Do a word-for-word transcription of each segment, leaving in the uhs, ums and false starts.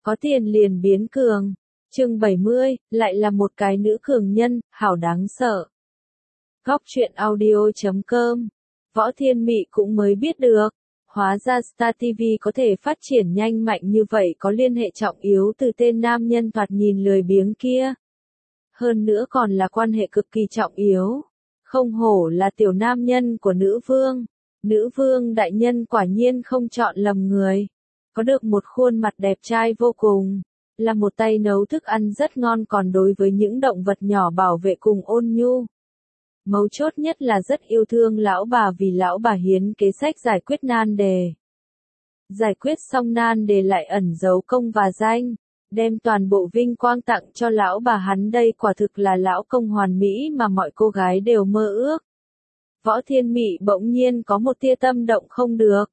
Có tiền liền biến cường. Chương bảy mươi, lại là một cái nữ cường nhân, hảo đáng sợ. Góc truyện audio chấm com. Võ Thiên Mị cũng mới biết được. Hóa ra Star ti vi có thể phát triển nhanh mạnh như vậy có liên hệ trọng yếu từ tên nam nhân thoạt nhìn lười biếng kia. Hơn nữa còn là quan hệ cực kỳ trọng yếu. Không hổ là tiểu nam nhân của nữ vương. Nữ vương đại nhân quả nhiên không chọn lầm người. Có được một khuôn mặt đẹp trai vô cùng. Là một tay nấu thức ăn rất ngon còn đối với những động vật nhỏ bảo vệ cùng ôn nhu. Mấu chốt nhất là rất yêu thương lão bà vì lão bà hiến kế sách giải quyết nan đề. Giải quyết xong nan đề lại ẩn giấu công và danh, đem toàn bộ vinh quang tặng cho lão bà hắn, đây quả thực là lão công hoàn mỹ mà mọi cô gái đều mơ ước. Võ Thiên Mị bỗng nhiên có một tia tâm động không được.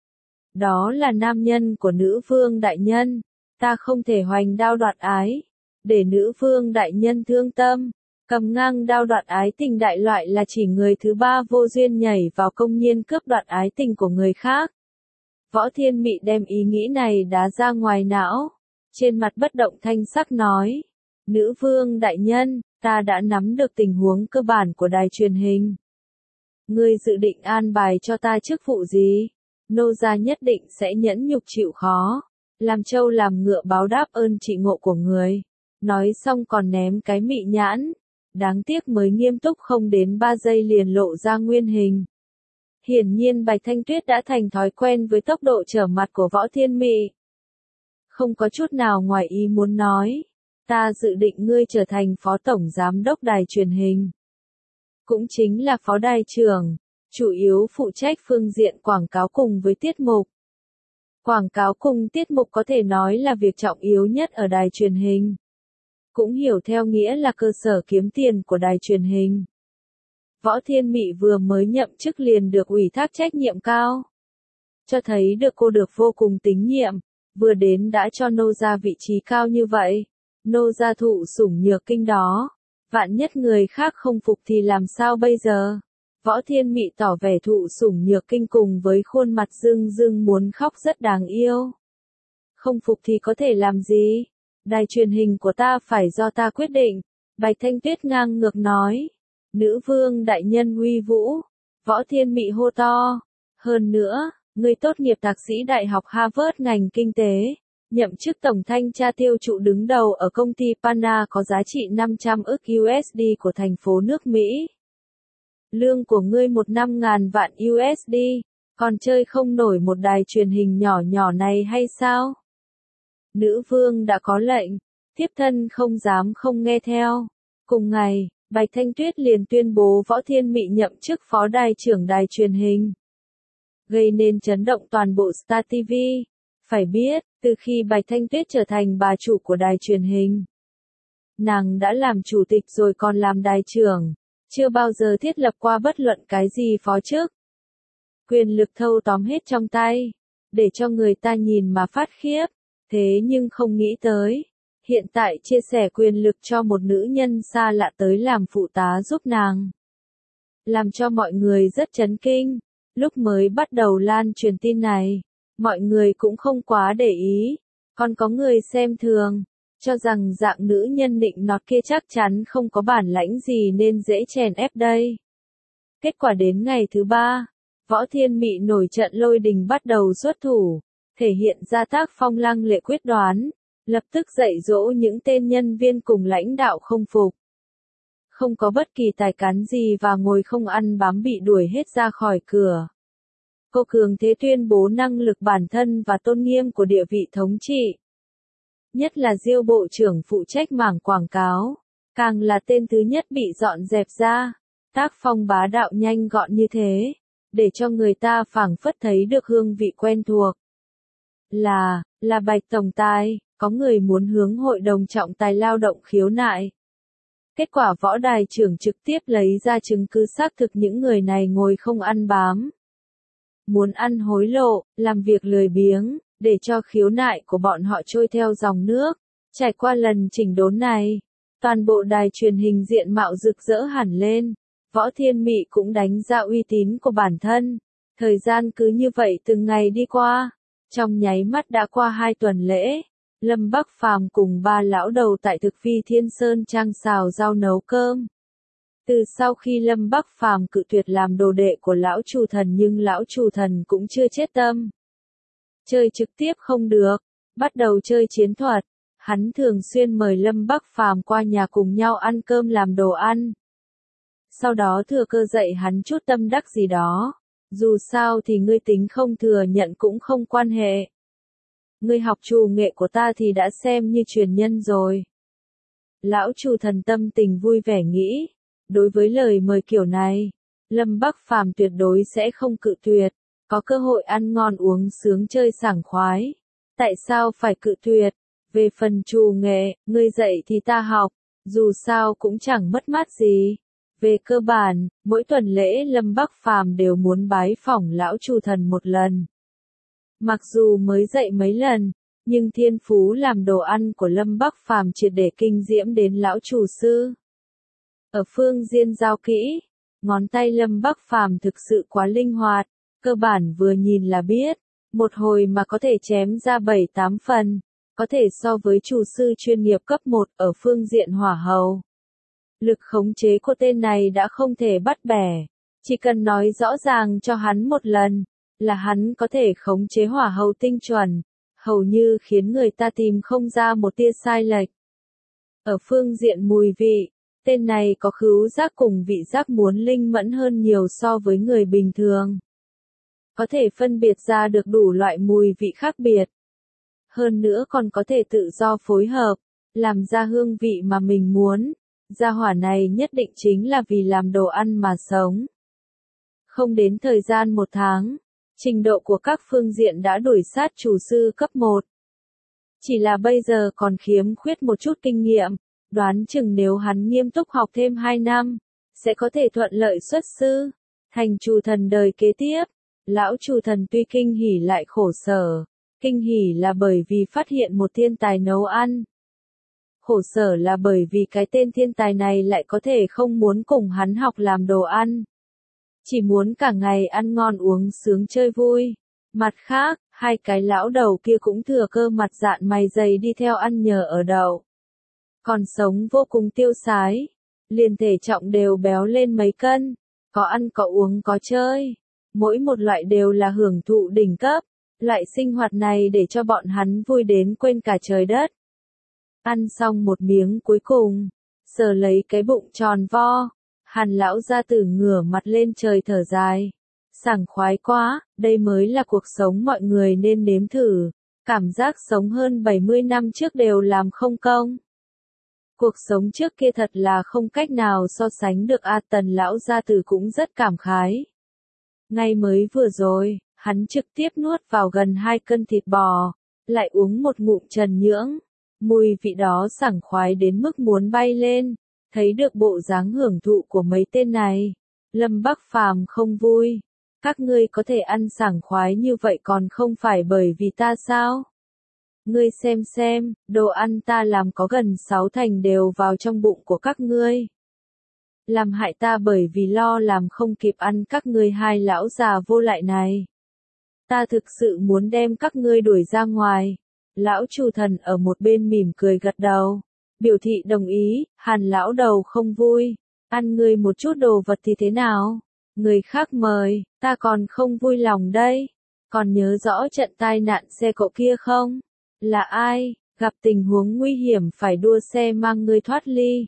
Đó là nam nhân của nữ vương đại nhân, ta không thể hoành đao đoạt ái, để nữ vương đại nhân thương tâm. Cầm ngang đao đoạt ái tình đại loại là chỉ người thứ ba vô duyên nhảy vào công nhiên cướp đoạt ái tình của người khác. Võ Thiên Mị đem ý nghĩ này đá ra ngoài não, trên mặt bất động thanh sắc nói, nữ vương đại nhân, ta đã nắm được tình huống cơ bản của đài truyền hình. Ngươi dự định an bài cho ta chức vụ gì? Nô gia nhất định sẽ nhẫn nhục chịu khó, làm trâu làm ngựa báo đáp ơn trị ngộ của người. Nói xong còn ném cái mị nhãn. Đáng tiếc mới nghiêm túc không đến ba giây liền lộ ra nguyên hình. Hiển nhiên Bạch Thanh Tuyết đã thành thói quen với tốc độ trở mặt của Võ Thiên Mị. Không có chút nào ngoài ý muốn nói, ta dự định ngươi trở thành phó tổng giám đốc đài truyền hình. Cũng chính là phó đài trưởng, chủ yếu phụ trách phương diện quảng cáo cùng với tiết mục. Quảng cáo cùng tiết mục có thể nói là việc trọng yếu nhất ở đài truyền hình. Cũng hiểu theo nghĩa là cơ sở kiếm tiền của đài truyền hình. Võ Thiên Mị vừa mới nhậm chức liền được ủy thác trách nhiệm cao. Cho thấy được cô được vô cùng tín nhiệm, vừa đến đã cho nô gia vị trí cao như vậy. Nô gia thụ sủng nhược kinh đó. Vạn nhất người khác không phục thì làm sao bây giờ? Võ Thiên Mị tỏ vẻ thụ sủng nhược kinh cùng với khuôn mặt rưng rưng muốn khóc rất đáng yêu. Không phục thì có thể làm gì? Đài truyền hình của ta phải do ta quyết định, Bạch Thanh Tuyết ngang ngược nói. Nữ vương đại nhân uy vũ, Võ Thiên Mị hô to. Hơn nữa, người tốt nghiệp thạc sĩ Đại học Harvard ngành kinh tế, nhậm chức tổng thanh tra tiêu thụ đứng đầu ở công ty Pana có giá trị năm trăm ức u ét đê của thành phố nước Mỹ. Lương của ngươi một năm ngàn vạn u ét đê, còn chơi không nổi một đài truyền hình nhỏ nhỏ này hay sao? Nữ vương đã có lệnh, thiếp thân không dám không nghe theo. Cùng ngày, Bạch Thanh Tuyết liền tuyên bố Võ Thiên Mị nhậm chức phó đài trưởng đài truyền hình. Gây nên chấn động toàn bộ Star ti vi. Phải biết, từ khi Bạch Thanh Tuyết trở thành bà chủ của đài truyền hình, nàng đã làm chủ tịch rồi còn làm đài trưởng, chưa bao giờ thiết lập qua bất luận cái gì phó chức. Quyền lực thâu tóm hết trong tay, để cho người ta nhìn mà phát khiếp. Thế nhưng không nghĩ tới, hiện tại chia sẻ quyền lực cho một nữ nhân xa lạ tới làm phụ tá giúp nàng. Làm cho mọi người rất chấn kinh. Lúc mới bắt đầu lan truyền tin này, mọi người cũng không quá để ý. Còn có người xem thường, cho rằng dạng nữ nhân nịnh nọt kia chắc chắn không có bản lãnh gì nên dễ chèn ép đây. Kết quả đến ngày thứ ba, Võ Thiên Mị nổi trận lôi đình bắt đầu xuất thủ. Thể hiện ra tác phong lăng lệ quyết đoán, lập tức dạy dỗ những tên nhân viên cùng lãnh đạo không phục. Không có bất kỳ tài cán gì và ngồi không ăn bám bị đuổi hết ra khỏi cửa. Cô cường thế tuyên bố năng lực bản thân và tôn nghiêm của địa vị thống trị. Nhất là Diêu bộ trưởng phụ trách mảng quảng cáo, càng là tên thứ nhất bị dọn dẹp ra. Tác phong bá đạo nhanh gọn như thế, để cho người ta phảng phất thấy được hương vị quen thuộc. Là, là Bạch Tổng Tài, có người muốn hướng hội đồng trọng tài lao động khiếu nại. Kết quả võ đài trưởng trực tiếp lấy ra chứng cứ xác thực những người này ngồi không ăn bám. Muốn ăn hối lộ, làm việc lười biếng, để cho khiếu nại của bọn họ trôi theo dòng nước. Trải qua lần chỉnh đốn này, toàn bộ đài truyền hình diện mạo rực rỡ hẳn lên. Võ Thiên Mị cũng đánh ra uy tín của bản thân. Thời gian cứ như vậy từng ngày đi qua. Trong nháy mắt đã qua hai tuần lễ, Lâm Bắc Phàm cùng ba lão đầu tại Thực Vi Thiên Sơn Trang xào rau nấu cơm. Từ sau khi Lâm Bắc Phàm cự tuyệt làm đồ đệ của lão chủ thần nhưng lão chủ thần cũng chưa chết tâm. Chơi trực tiếp không được, bắt đầu chơi chiến thuật. Hắn thường xuyên mời Lâm Bắc Phàm qua nhà cùng nhau ăn cơm làm đồ ăn. Sau đó thừa cơ dạy hắn chút tâm đắc gì đó. Dù sao thì ngươi tính không thừa nhận cũng không quan hệ. Ngươi học trù nghệ của ta thì đã xem như truyền nhân rồi. Lão chủ thần tâm tình vui vẻ nghĩ. Đối với lời mời kiểu này, Lâm Bắc Phàm tuyệt đối sẽ không cự tuyệt. Có cơ hội ăn ngon uống sướng chơi sảng khoái. Tại sao phải cự tuyệt? Về phần trù nghệ, ngươi dạy thì ta học. Dù sao cũng chẳng mất mát gì. Về cơ bản, mỗi tuần lễ Lâm Bắc Phàm đều muốn bái phỏng lão chủ thần một lần. Mặc dù mới dạy mấy lần, nhưng thiên phú làm đồ ăn của Lâm Bắc Phàm triệt để kinh diễm đến lão chủ sư. Ở phương diện giao kỹ, ngón tay Lâm Bắc Phàm thực sự quá linh hoạt, cơ bản vừa nhìn là biết, một hồi mà có thể chém ra bảy tám phần, có thể so với chủ sư chuyên nghiệp cấp một ở phương diện hỏa hầu. Lực khống chế của tên này đã không thể bắt bẻ, chỉ cần nói rõ ràng cho hắn một lần, là hắn có thể khống chế hỏa hầu tinh chuẩn, hầu như khiến người ta tìm không ra một tia sai lệch. Ở phương diện mùi vị, tên này có khứu giác cùng vị giác muốn linh mẫn hơn nhiều so với người bình thường. Có thể phân biệt ra được đủ loại mùi vị khác biệt. Hơn nữa còn có thể tự do phối hợp, làm ra hương vị mà mình muốn. Gia hỏa này nhất định chính là vì làm đồ ăn mà sống. Không đến thời gian một tháng, trình độ của các phương diện đã đuổi sát chủ sư cấp một. Chỉ là bây giờ còn khiếm khuyết một chút kinh nghiệm, đoán chừng nếu hắn nghiêm túc học thêm hai năm, sẽ có thể thuận lợi xuất sư, thành chủ thần đời kế tiếp. Lão chủ thần tuy kinh hỉ lại khổ sở, kinh hỉ là bởi vì phát hiện một thiên tài nấu ăn. Khổ sở là bởi vì cái tên thiên tài này lại có thể không muốn cùng hắn học làm đồ ăn. Chỉ muốn cả ngày ăn ngon uống sướng chơi vui. Mặt khác, hai cái lão đầu kia cũng thừa cơ mặt dạn mày dày đi theo ăn nhờ ở đậu. Còn sống vô cùng tiêu sái, liền thể trọng đều béo lên mấy cân, có ăn có uống có chơi. Mỗi một loại đều là hưởng thụ đỉnh cấp, loại sinh hoạt này để cho bọn hắn vui đến quên cả trời đất. Ăn xong một miếng cuối cùng, sờ lấy cái bụng tròn vo, Hàn lão gia tử ngửa mặt lên trời thở dài. Sảng khoái quá, đây mới là cuộc sống mọi người nên nếm thử, cảm giác sống hơn bảy mươi năm trước đều làm không công. Cuộc sống trước kia thật là không cách nào so sánh được a. Tần lão gia tử cũng rất cảm khái. Ngay mới vừa rồi, hắn trực tiếp nuốt vào gần hai cân thịt bò, lại uống một ngụm trần nhưỡng. Mùi vị đó sảng khoái đến mức muốn bay lên, thấy được bộ dáng hưởng thụ của mấy tên này. Lâm Bắc Phàm không vui. Các ngươi có thể ăn sảng khoái như vậy còn không phải bởi vì ta sao? Ngươi xem xem, đồ ăn ta làm có gần sáu thành đều vào trong bụng của các ngươi. Làm hại ta bởi vì lo làm không kịp ăn các ngươi hai lão già vô lại này. Ta thực sự muốn đem các ngươi đuổi ra ngoài. Lão chủ thần ở một bên mỉm cười gật đầu, biểu thị đồng ý. Hàn lão đầu không vui, ăn ngươi một chút đồ vật thì thế nào? Người khác mời, ta còn không vui lòng đây. Còn nhớ rõ trận tai nạn xe cộ kia không? Là ai, gặp tình huống nguy hiểm phải đua xe mang ngươi thoát ly?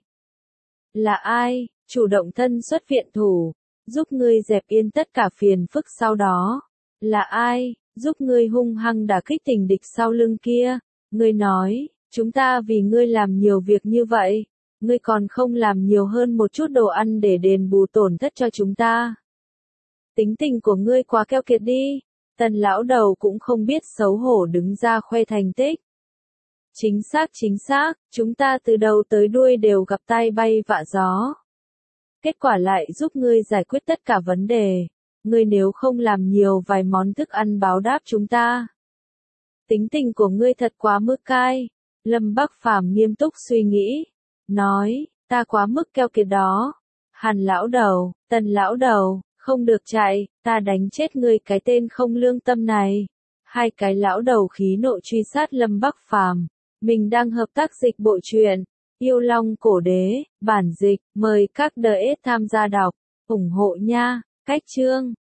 Là ai, chủ động thân xuất viện thủ, giúp ngươi dẹp yên tất cả phiền phức sau đó? Là ai, giúp ngươi hung hăng đả kích tình địch sau lưng kia? Ngươi nói, chúng ta vì ngươi làm nhiều việc như vậy, ngươi còn không làm nhiều hơn một chút đồ ăn để đền bù tổn thất cho chúng ta. Tính tình của ngươi quá keo kiệt đi. Tần lão đầu cũng không biết xấu hổ đứng ra khoe thành tích. Chính xác chính xác, chúng ta từ đầu tới đuôi đều gặp tai bay vạ gió. Kết quả lại giúp ngươi giải quyết tất cả vấn đề. Ngươi nếu không làm nhiều vài món thức ăn báo đáp chúng ta. Tính tình của ngươi thật quá mức cay. Lâm Bắc Phàm nghiêm túc suy nghĩ. Nói, ta quá mức keo kiệt đó. Hàn lão đầu, Tần lão đầu, không được chạy, ta đánh chết ngươi cái tên không lương tâm này. Hai cái lão đầu khí nộ truy sát Lâm Bắc Phàm. Mình đang hợp tác dịch bộ truyện Yêu Long Cổ Đế, bản dịch, mời các đờ ét tham gia đọc, ủng hộ nha, cách chương.